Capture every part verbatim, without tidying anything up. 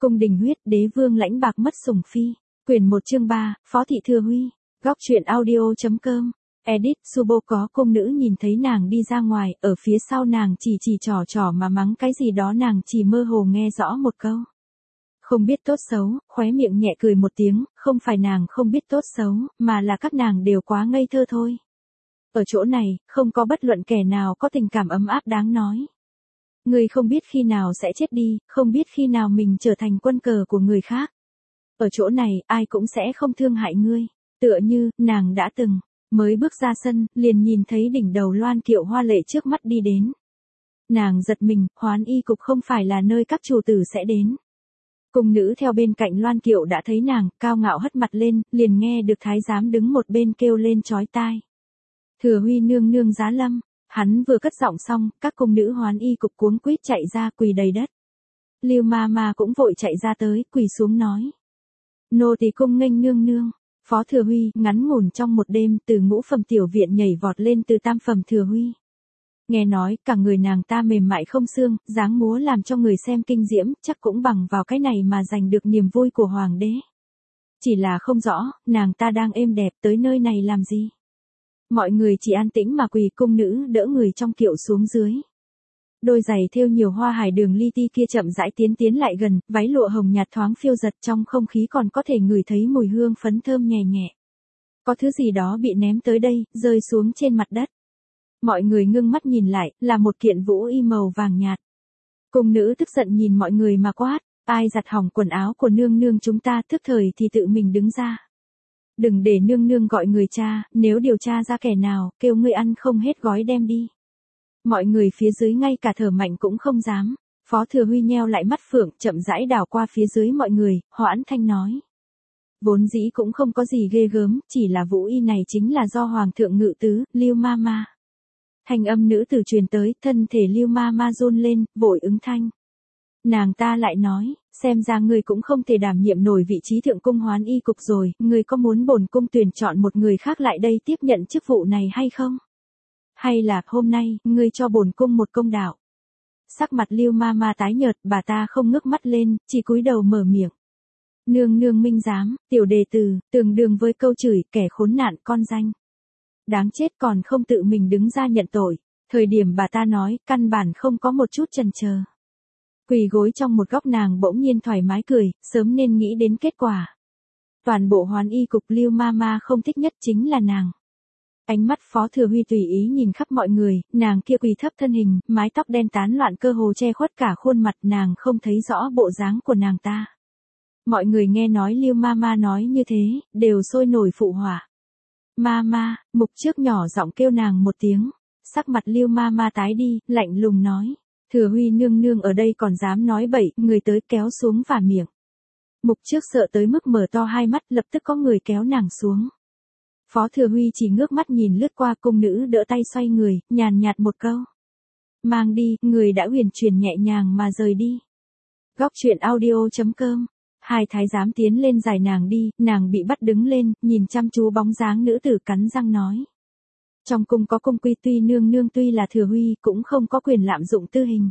Cung đình huyết, đế vương lãnh bạc mất sủng phi. Quyển một chương ba, Phó thị Thừa Huy. Góc truyện audio chấm com. Edit, Subo có cung nữ nhìn thấy nàng đi ra ngoài, ở phía sau nàng chỉ chỉ trò trò mà mắng cái gì đó, nàng chỉ mơ hồ nghe rõ một câu. Không biết tốt xấu, khóe miệng nhẹ cười một tiếng, không phải nàng không biết tốt xấu, mà là các nàng đều quá ngây thơ thôi. Ở chỗ này, không có bất luận kẻ nào có tình cảm ấm áp đáng nói. Người không biết khi nào sẽ chết đi, không biết khi nào mình trở thành quân cờ của người khác. Ở chỗ này, ai cũng sẽ không thương hại ngươi. Tựa như, nàng đã từng, mới bước ra sân, liền nhìn thấy đỉnh đầu Loan Kiệu hoa lệ trước mắt đi đến. Nàng giật mình, Hoán Y cục không phải là nơi các chủ tử sẽ đến. Cung nữ theo bên cạnh Loan Kiệu đã thấy nàng, cao ngạo hất mặt lên, liền nghe được thái giám đứng một bên kêu lên chói tai. Thừa Huy nương nương giá lâm. Hắn vừa cất giọng xong, các cung nữ Hoán Y cục cuống quýt chạy ra, quỳ đầy đất. Lưu ma ma cũng vội chạy ra tới, quỳ xuống nói. Nô tỳ cung nghênh nương nương. Phó Thừa Huy, ngắn ngủn trong một đêm, từ ngũ phẩm tiểu viện nhảy vọt lên từ tam phẩm Thừa Huy. Nghe nói, cả người nàng ta mềm mại không xương, dáng múa làm cho người xem kinh diễm, chắc cũng bằng vào cái này mà giành được niềm vui của hoàng đế. Chỉ là không rõ, nàng ta đang êm đẹp tới nơi này làm gì. Mọi người chỉ an tĩnh mà quỳ, cung nữ đỡ người trong kiệu xuống dưới. Đôi giày thêu nhiều hoa hải đường li ti kia chậm rãi tiến tiến lại gần, váy lụa hồng nhạt thoáng phiêu giật, trong không khí còn có thể ngửi thấy mùi hương phấn thơm nhẹ nhẹ. Có thứ gì đó bị ném tới đây, rơi xuống trên mặt đất. Mọi người ngưng mắt nhìn lại, là một kiện vũ y màu vàng nhạt. Cung nữ tức giận nhìn mọi người mà quát, ai giặt hỏng quần áo của nương nương chúng ta, thức thời thì tự mình đứng ra. Đừng để nương nương gọi người cha, nếu điều tra ra kẻ nào, kêu ngươi ăn không hết gói đem đi. Mọi người phía dưới ngay cả thở mạnh cũng không dám. Phó Thừa Huy nheo lại mắt phượng, chậm rãi đảo qua phía dưới mọi người, hoãn thanh nói. Vốn dĩ cũng không có gì ghê gớm, chỉ là vũ y này chính là do hoàng thượng ngự tứ, Lưu ma ma. Thanh âm nữ tử truyền tới, thân thể Lưu ma ma run lên, vội ứng thanh. Nàng ta lại nói, xem ra ngươi cũng không thể đảm nhiệm nổi vị trí thượng cung Hoán Y cục rồi, ngươi có muốn bổn cung tuyển chọn một người khác lại đây tiếp nhận chức vụ này hay không? Hay là, hôm nay, ngươi cho bổn cung một công đạo? Sắc mặt Lưu ma ma tái nhợt, bà ta không ngước mắt lên, chỉ cúi đầu mở miệng. Nương nương minh giám, tiểu đề từ, tương đương với câu chửi, kẻ khốn nạn con danh. Đáng chết còn không tự mình đứng ra nhận tội. Thời điểm bà ta nói, căn bản không có một chút chần chờ. Quỳ gối trong một góc nàng bỗng nhiên thoải mái cười, sớm nên nghĩ đến kết quả. Toàn bộ Hoán Y cục Lưu ma ma không thích nhất chính là nàng. Ánh mắt Phó Thừa Huy tùy ý nhìn khắp mọi người, nàng kia quỳ thấp thân hình, mái tóc đen tán loạn cơ hồ che khuất cả khuôn mặt, nàng không thấy rõ bộ dáng của nàng ta. Mọi người nghe nói Lưu ma ma nói như thế, đều sôi nổi phụ họa. Ma ma, mục trước nhỏ giọng kêu nàng một tiếng, sắc mặt Lưu ma ma tái đi, lạnh lùng nói. Thừa Huy nương nương ở đây còn dám nói bậy, người tới kéo xuống vả miệng. Mục trước sợ tới mức mở to hai mắt, lập tức có người kéo nàng xuống. Phó Thừa Huy chỉ ngước mắt nhìn lướt qua, cung nữ đỡ tay xoay người, nhàn nhạt một câu. Mang đi, người đã huyền chuyển nhẹ nhàng mà rời đi. Góc truyện audio chấm com. Hai thái giám tiến lên giải nàng đi, nàng bị bắt đứng lên, nhìn chăm chú bóng dáng nữ tử cắn răng nói. Trong cung có cung quy, tuy nương nương tuy là Thừa Huy cũng không có quyền lạm dụng tư hình.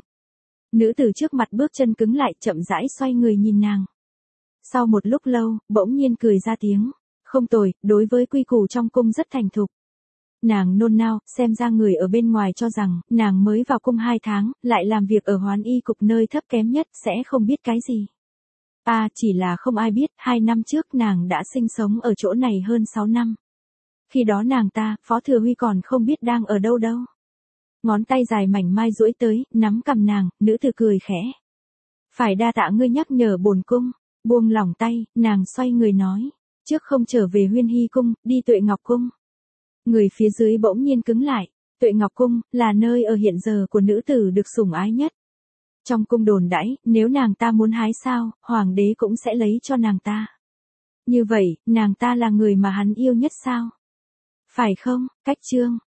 Nữ tử trước mặt bước chân cứng lại, chậm rãi xoay người nhìn nàng. Sau một lúc lâu, bỗng nhiên cười ra tiếng. Không tồi, đối với quy củ trong cung rất thành thục. Nàng nôn nao, xem ra người ở bên ngoài cho rằng, nàng mới vào cung hai tháng, lại làm việc ở Hoán Y cục nơi thấp kém nhất, sẽ không biết cái gì. À, chỉ là không ai biết, hai năm trước nàng đã sinh sống ở chỗ này hơn sáu năm. Khi đó nàng ta, Phó Thừa Huy còn không biết đang ở đâu đâu. Ngón tay dài mảnh mai duỗi tới, nắm cầm nàng, nữ tử cười khẽ. Phải đa tạ ngươi nhắc nhở bổn cung. Buông lỏng tay, nàng xoay người nói. Trước không trở về Huyên Hy cung, đi Tuệ Ngọc cung. Người phía dưới bỗng nhiên cứng lại. Tuệ Ngọc cung là nơi ở hiện giờ của nữ tử được sủng ái nhất. Trong cung đồn đãi, nếu nàng ta muốn hái sao, hoàng đế cũng sẽ lấy cho nàng ta. Như vậy, nàng ta là người mà hắn yêu nhất sao? Phải không? Cách chương